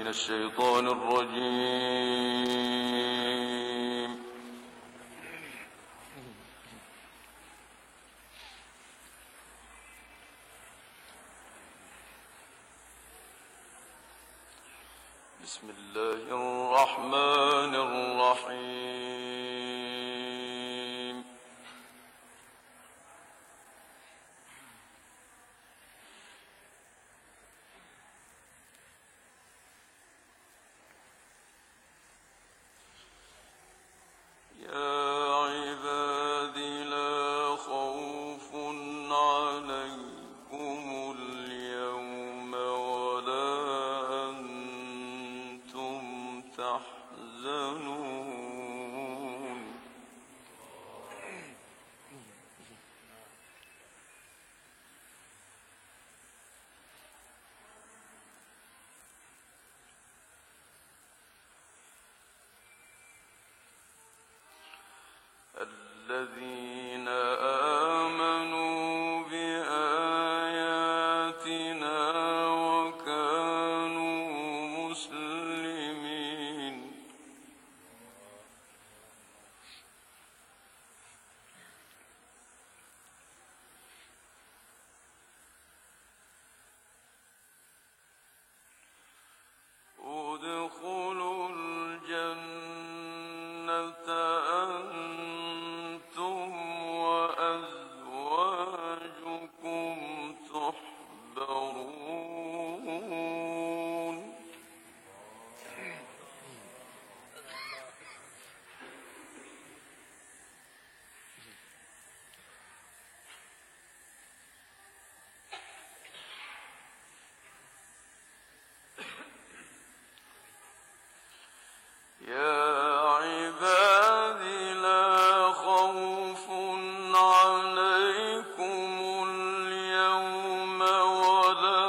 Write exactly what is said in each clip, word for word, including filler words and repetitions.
الشيطان الرجيم. بسم الله الرحمن الرحيم. الذين آمنوا بآياتنا وكانوا مسلمين. ادخلوا الجنة أنتم وأزواجكم تحبرون. يا عبادي لا خوف عليكم اليوم ولا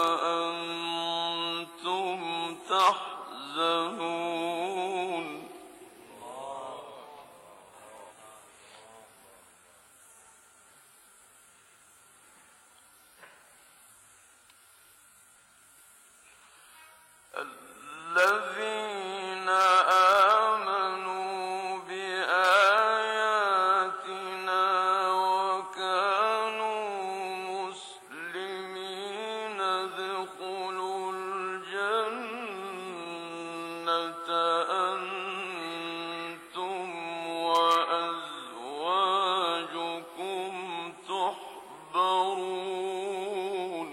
أنتم تحزنون. الذين آمنوا بآياتنا وكانوا مسلمين ادخلوا الجنة أنتم وأزواجكم تحبرون.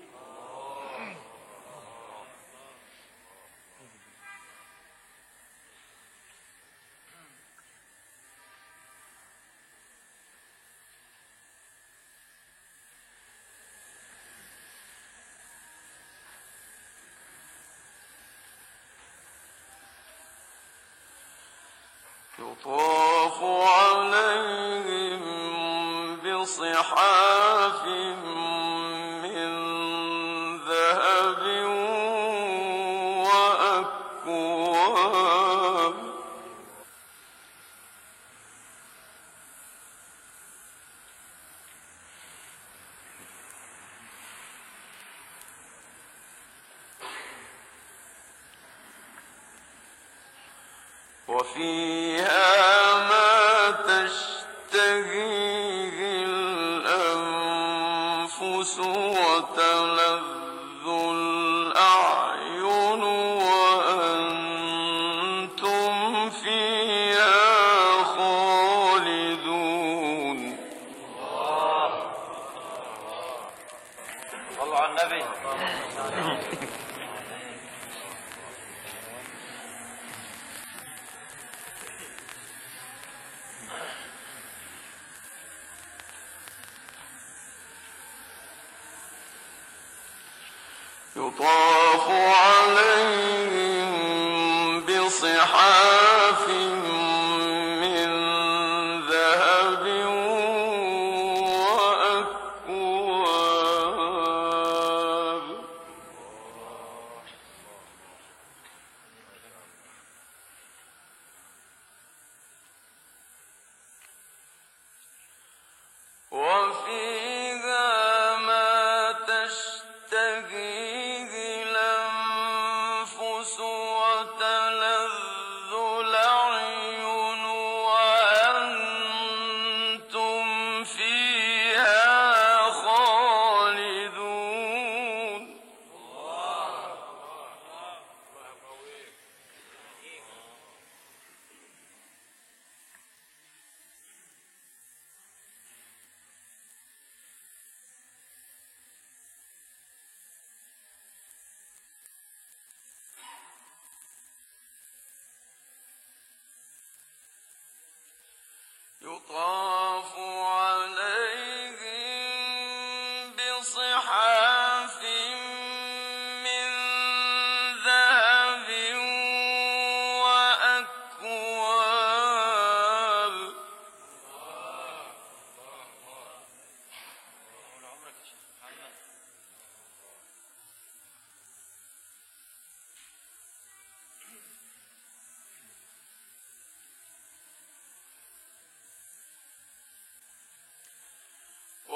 يطاف عليهم بصحاف من ذهب وأكواب. وفيها ما تشتهيه الأنفس وتلذ الأعين وأنتم فيها خالدون. صلوا على النبي. يطاف عليهم بصحاف من ذهب وأكواب. وفيها ما تشتهيه الأنفس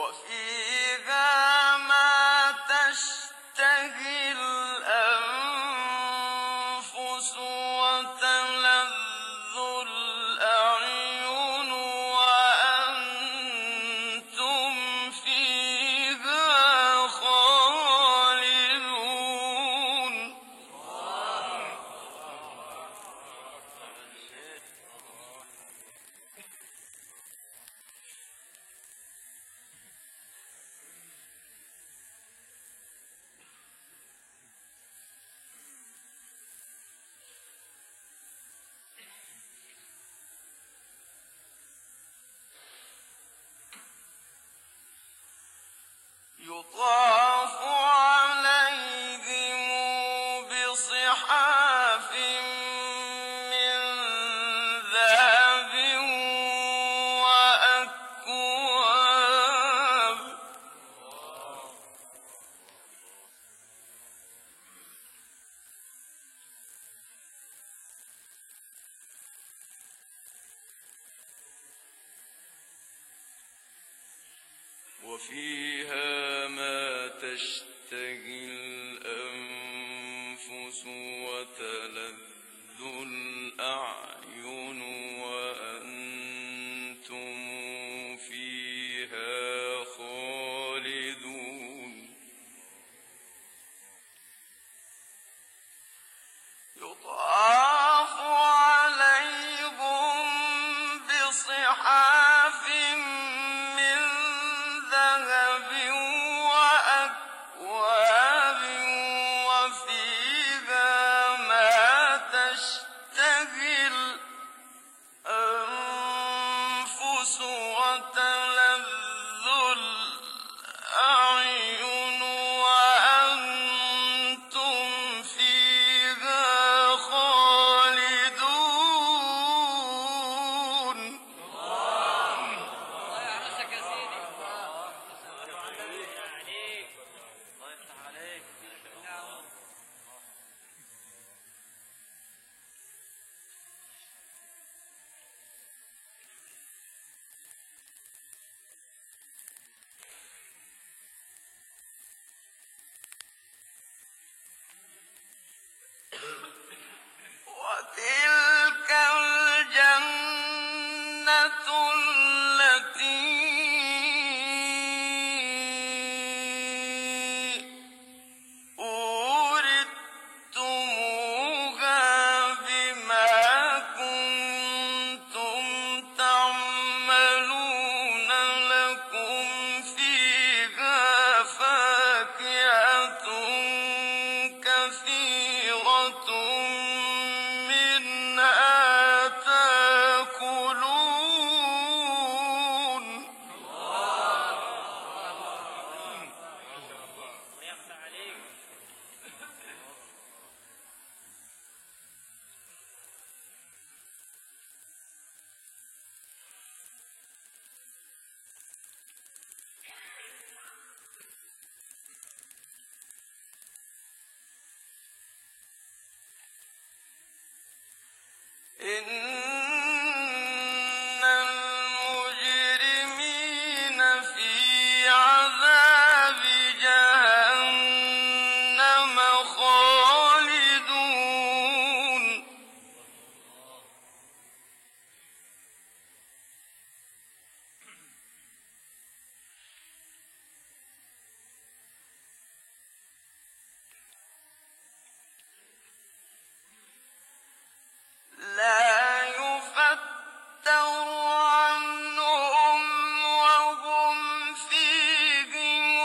وفيها ما تشتهي الأنفس وتلذ الأعين وأنتم فيها خالدون يطاف عليهم بصحاف من ذهب وأكواب وفيها ما تشتهي الأنفس وتلذ الأعين وأنتم فيها خالدون يطاف عليهم بصحاف من ذهب وأكواب وفيها ما تشتهي الأنفس وتلذ الأعين وأنتم فيها خالدون الله يعرسك يا سيدي. الله عليك. الله يفتح عليك. وتلك الجنة التي أورثتموها بما كنتم تعملون لكم فيها فاكهة كثيرة منها تأكلون يفتح عليك. إن المجرمين في عذاب جهنم خالدون لا يفتر عنهم وهم فيه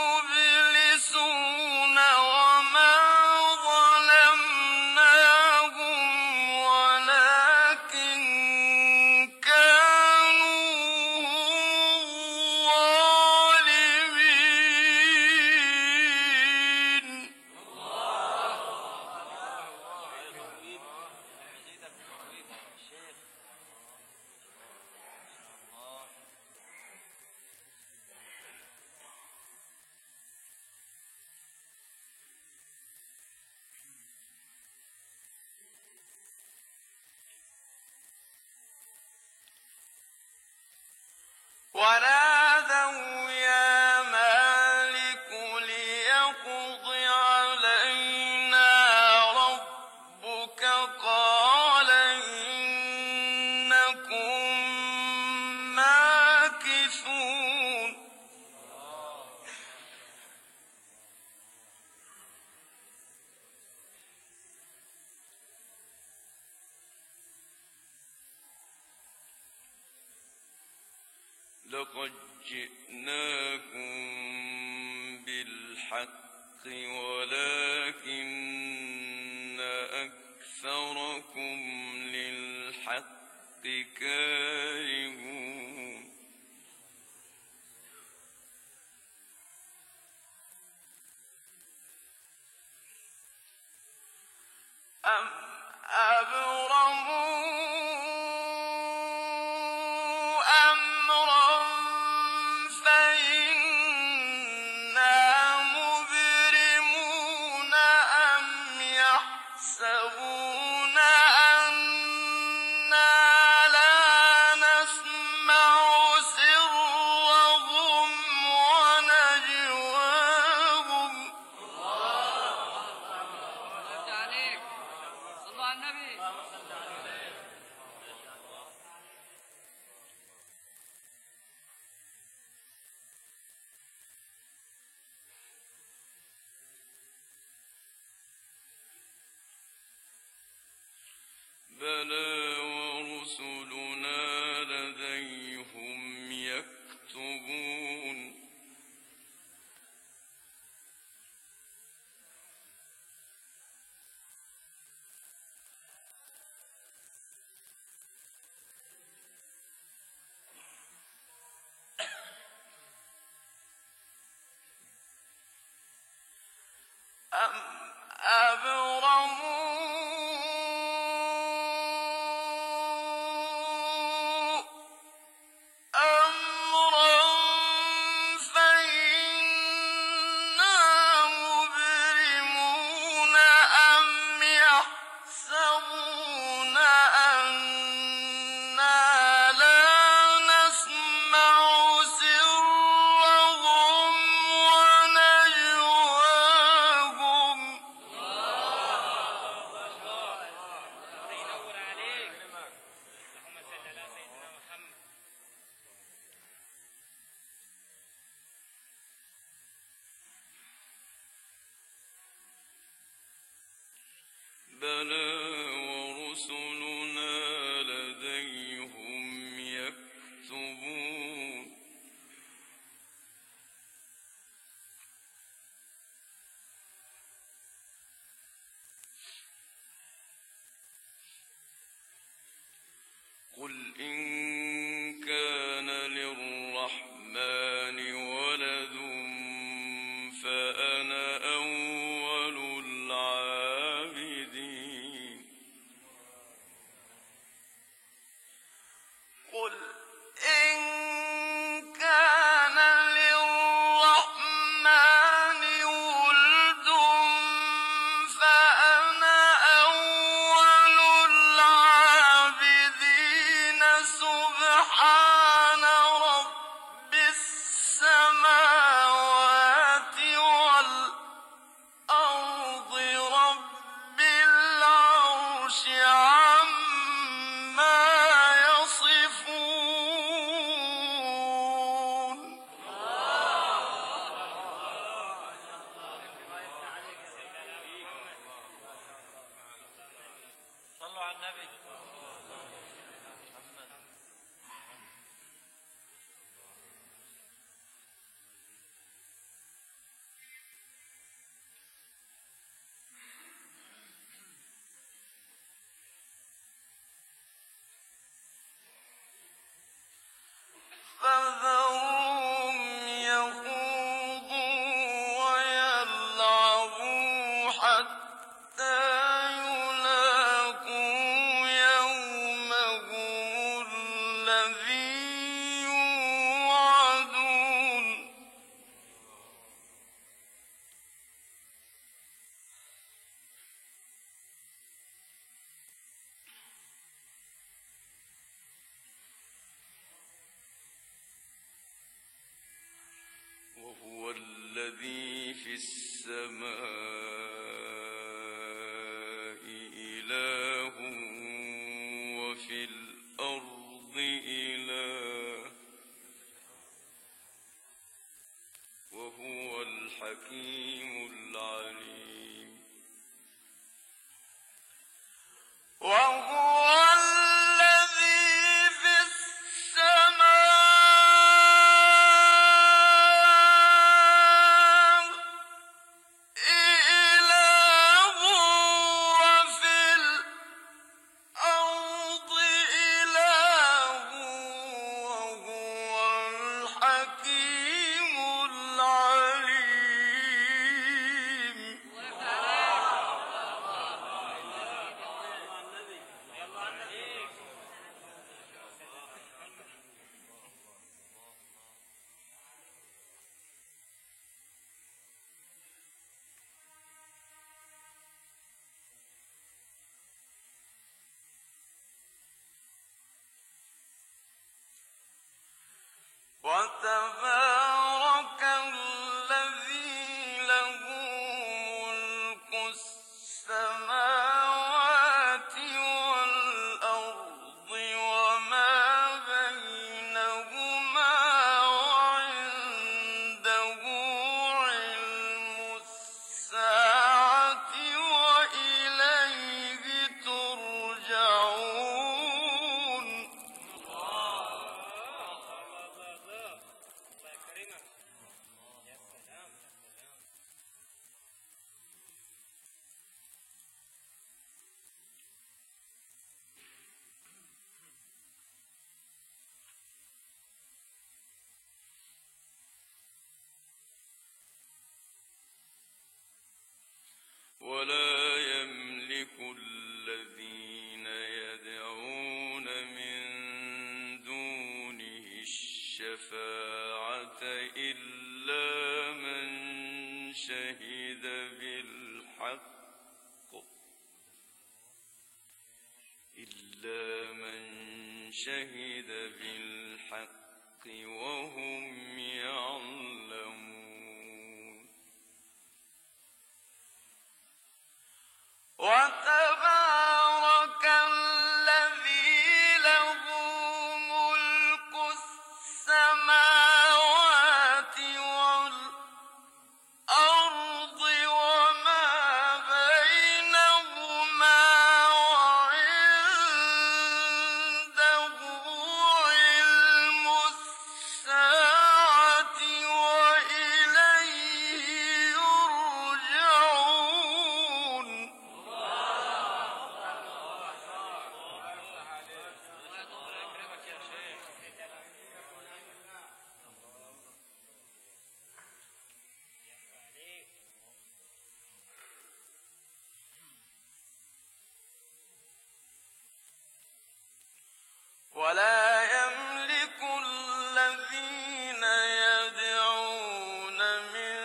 مبلسون وما ظلمناهم ولكن كانوا هم الظالمين ونادوا يا لقد جئناكم بالحق ولكن أكثركم للحق كارهون أم أبرموا أمرا فإنا مبرمون أم يحسبون أنا لا نسمع سرهم ونجواهم رد عليك صلوا على النبي بلى ورسلنا لديهم يكتبون أم أبرموا أمرا فإنا مبرمون أم يحسبون أنا لا نسمع سرهم ونجواهم ينور عليك اللهم صل على سيدنا محمد بلى ورسلنا لديهم يكتبون قل إن كان للرحمن ولد فأنا أول العابدين قل إن كان للرحمن ولد فأنا أول العابدين سبحان رب السماوات والأرض رب العرش عما يصفون صلوا على النبي فذرهم يخوضوا ويلعبوا حتى يلاقوا يومهم الذي يوعدون وهو الذي في السماء إله وفي الأرض إله وهو الحكيم العليم وهو الذي في السماء وتبارك الذي له ملك السماوات والأرض وما بينهما وعنده علم الساعة وإليه ترجعون. ولا يملك الذين يدعون من دونه الشفاعة إلا من شهد بالحق إلا من شهد بالحق وهم يعلمون. وتبارك الذي له ملك السماوات والأرض وما بينهما وعنده علم الساعة وإليه يرجعون. ولا يملك الذين يدعون من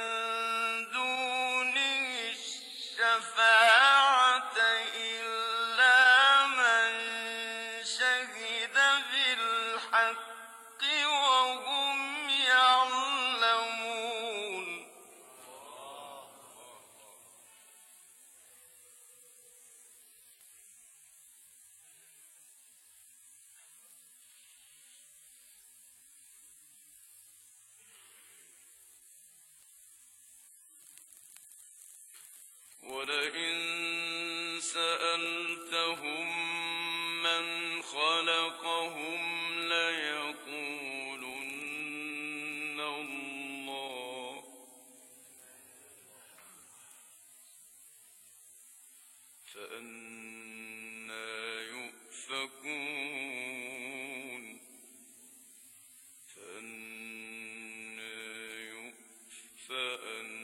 دونه الشفاعة إلا من شهد بالحق وهم يعلمون. ولئن سألتهم من خلقهم ليقولن الله فأنى يؤفكون فأنى يؤفكون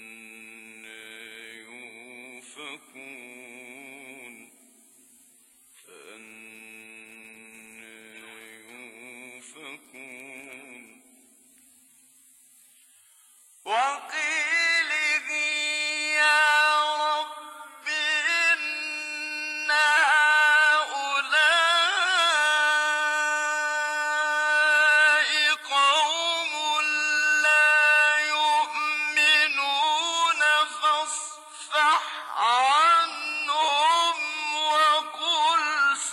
وقيله يا رب إن هؤلاء قوم لا يؤمنون فاصفح عنهم وقل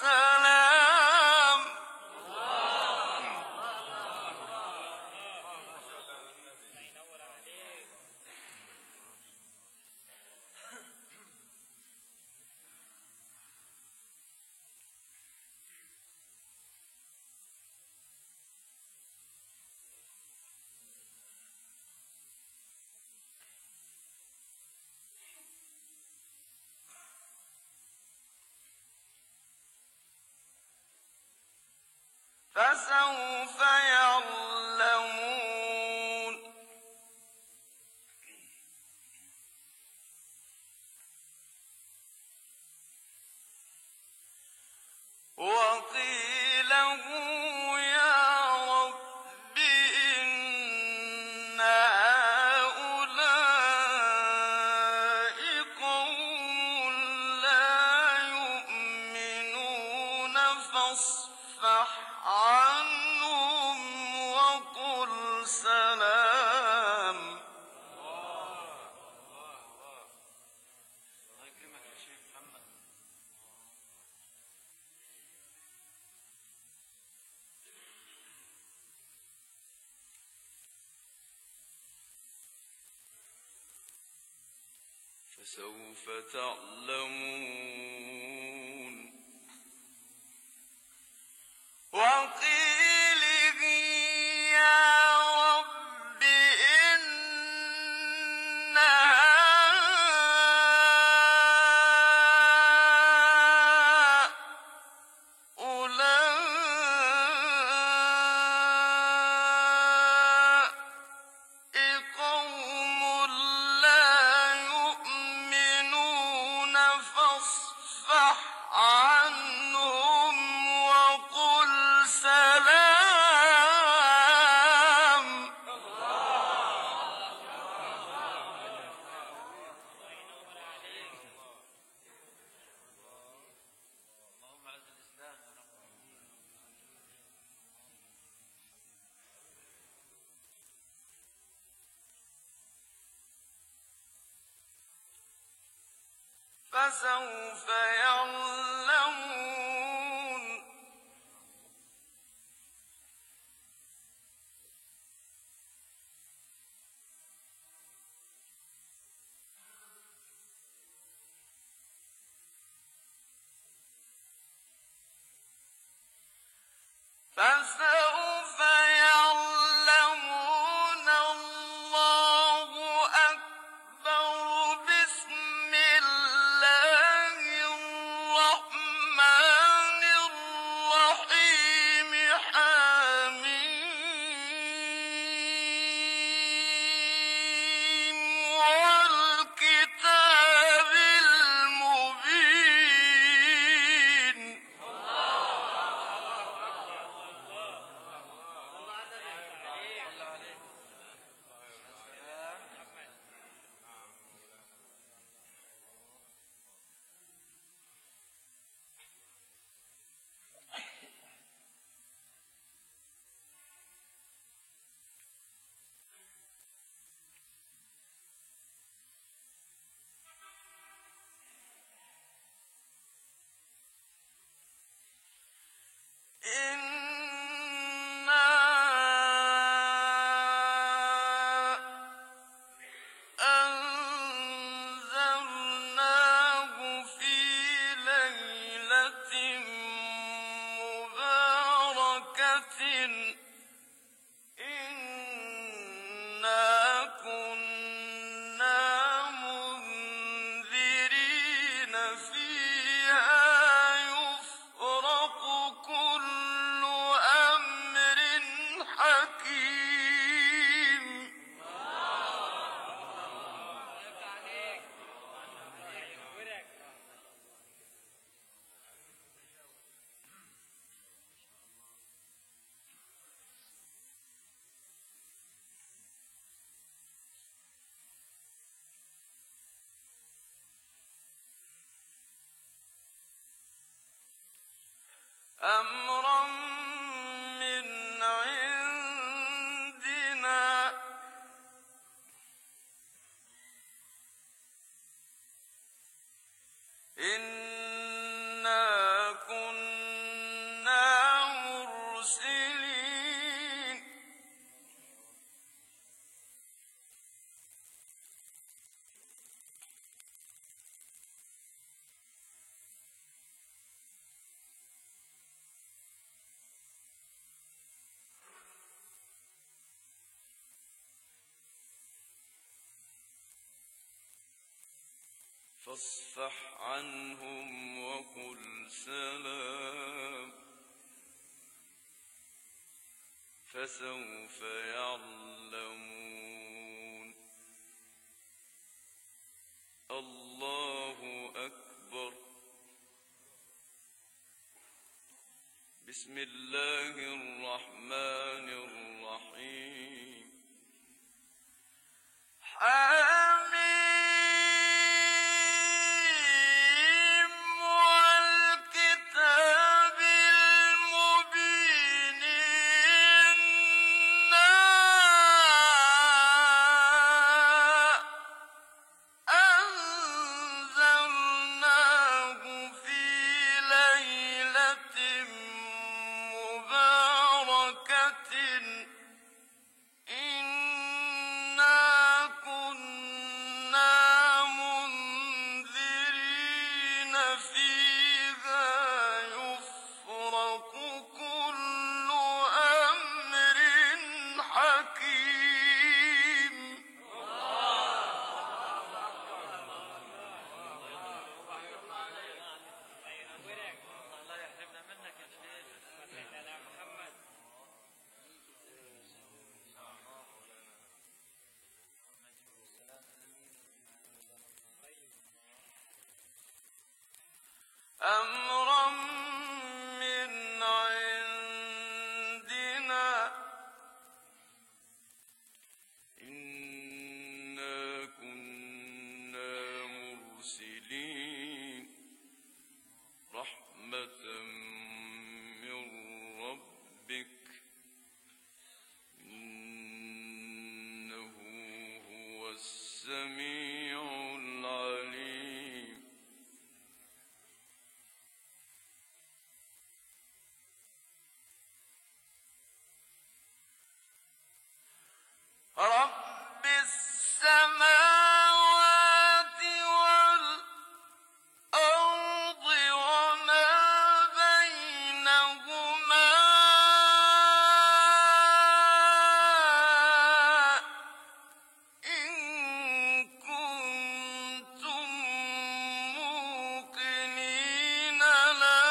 سلام. فسوف يعلمون. وقيله يا رب إن هؤلاء قوم لا يؤمنون فاصفح عنهم فسوف تعلمون وقيله يا رب إن هؤلاء قوم لا يؤمنون فاصفح عنهم وقل سلام اللهم اعز الاسلام فسوف يعلمون فسوف يعلمون الله أكبر بسم الله الرحمن الرحيم حميم والكتاب المبين إنا أنزلناه في ليلة مباركة إنا كنا منذرين فيها يفرق كل أمر حكيم أمرا من عندنا إنا كنا مرسلين فاصفح عنهم وقل سلام فسوف يعلمون الله أكبر بسم الله الرحمن الرحيم حميم والكتاب المبين إنا أنزلناه في ليلة مباركة رب السماوات والأرض وما بينهما إن كنتم موقنين لا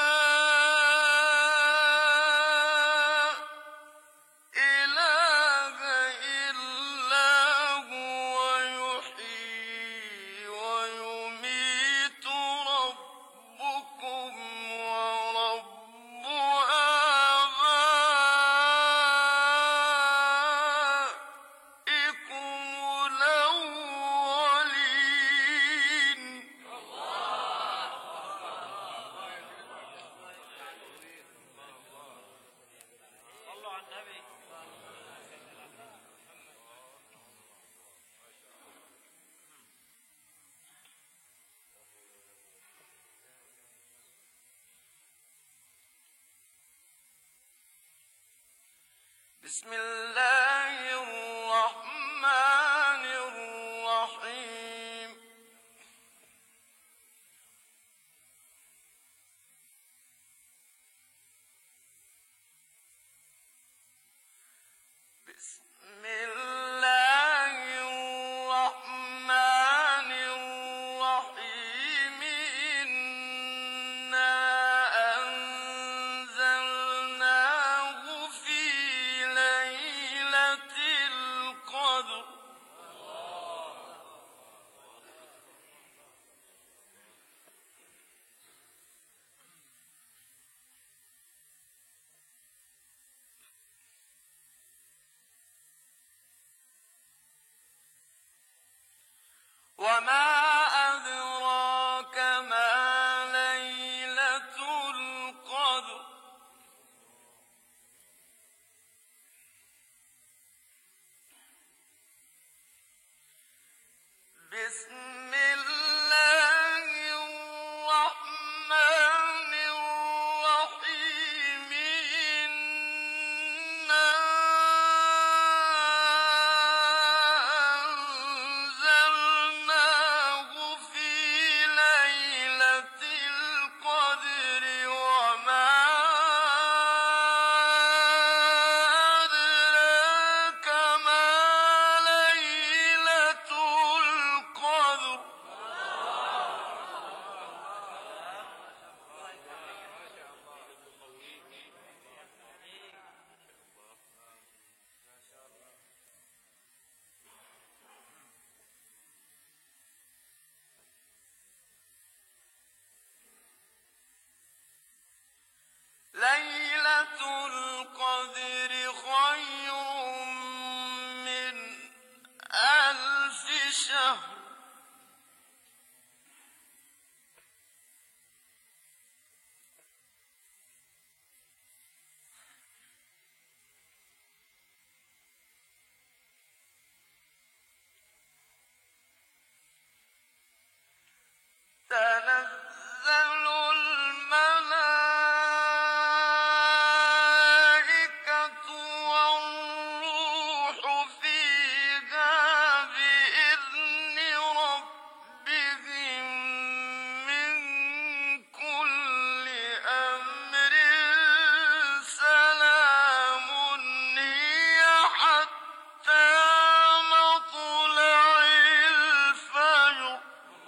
إله إلا هو يحيي ويميت ربكم ورب آبائكم الأولين صلوا على النبي. بسم الله الرحمن الرحيم بسم الله الرحمن الرحيم إنا أنزلناه في ليلة القدر وما أدراك ما ليلة القدر بسم الله الرحمن الرحيم إنا أنزلناه في ليلة القدر وما أدراك ما ليلة القدر ليلة القدر خير من ألف شهر تنزل الملائكة والروح فيها بإذن ربهم من كل أمر سلام هي حتى مطلع الفجر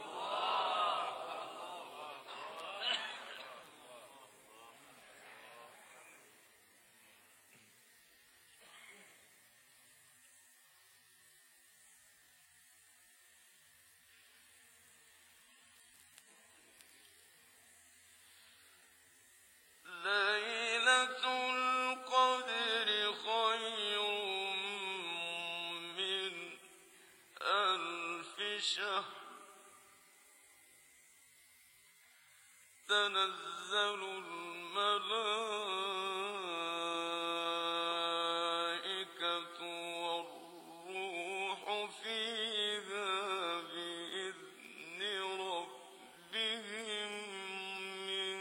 ليلة القدر خير من ألف شهر تنزل الملائكة والروح فيها بإذن ربهم من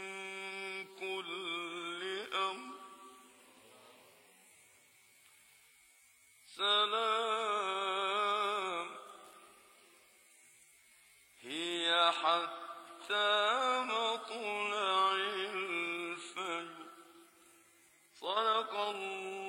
كل أمر سلام حتى مطلع الفجر. صدق الله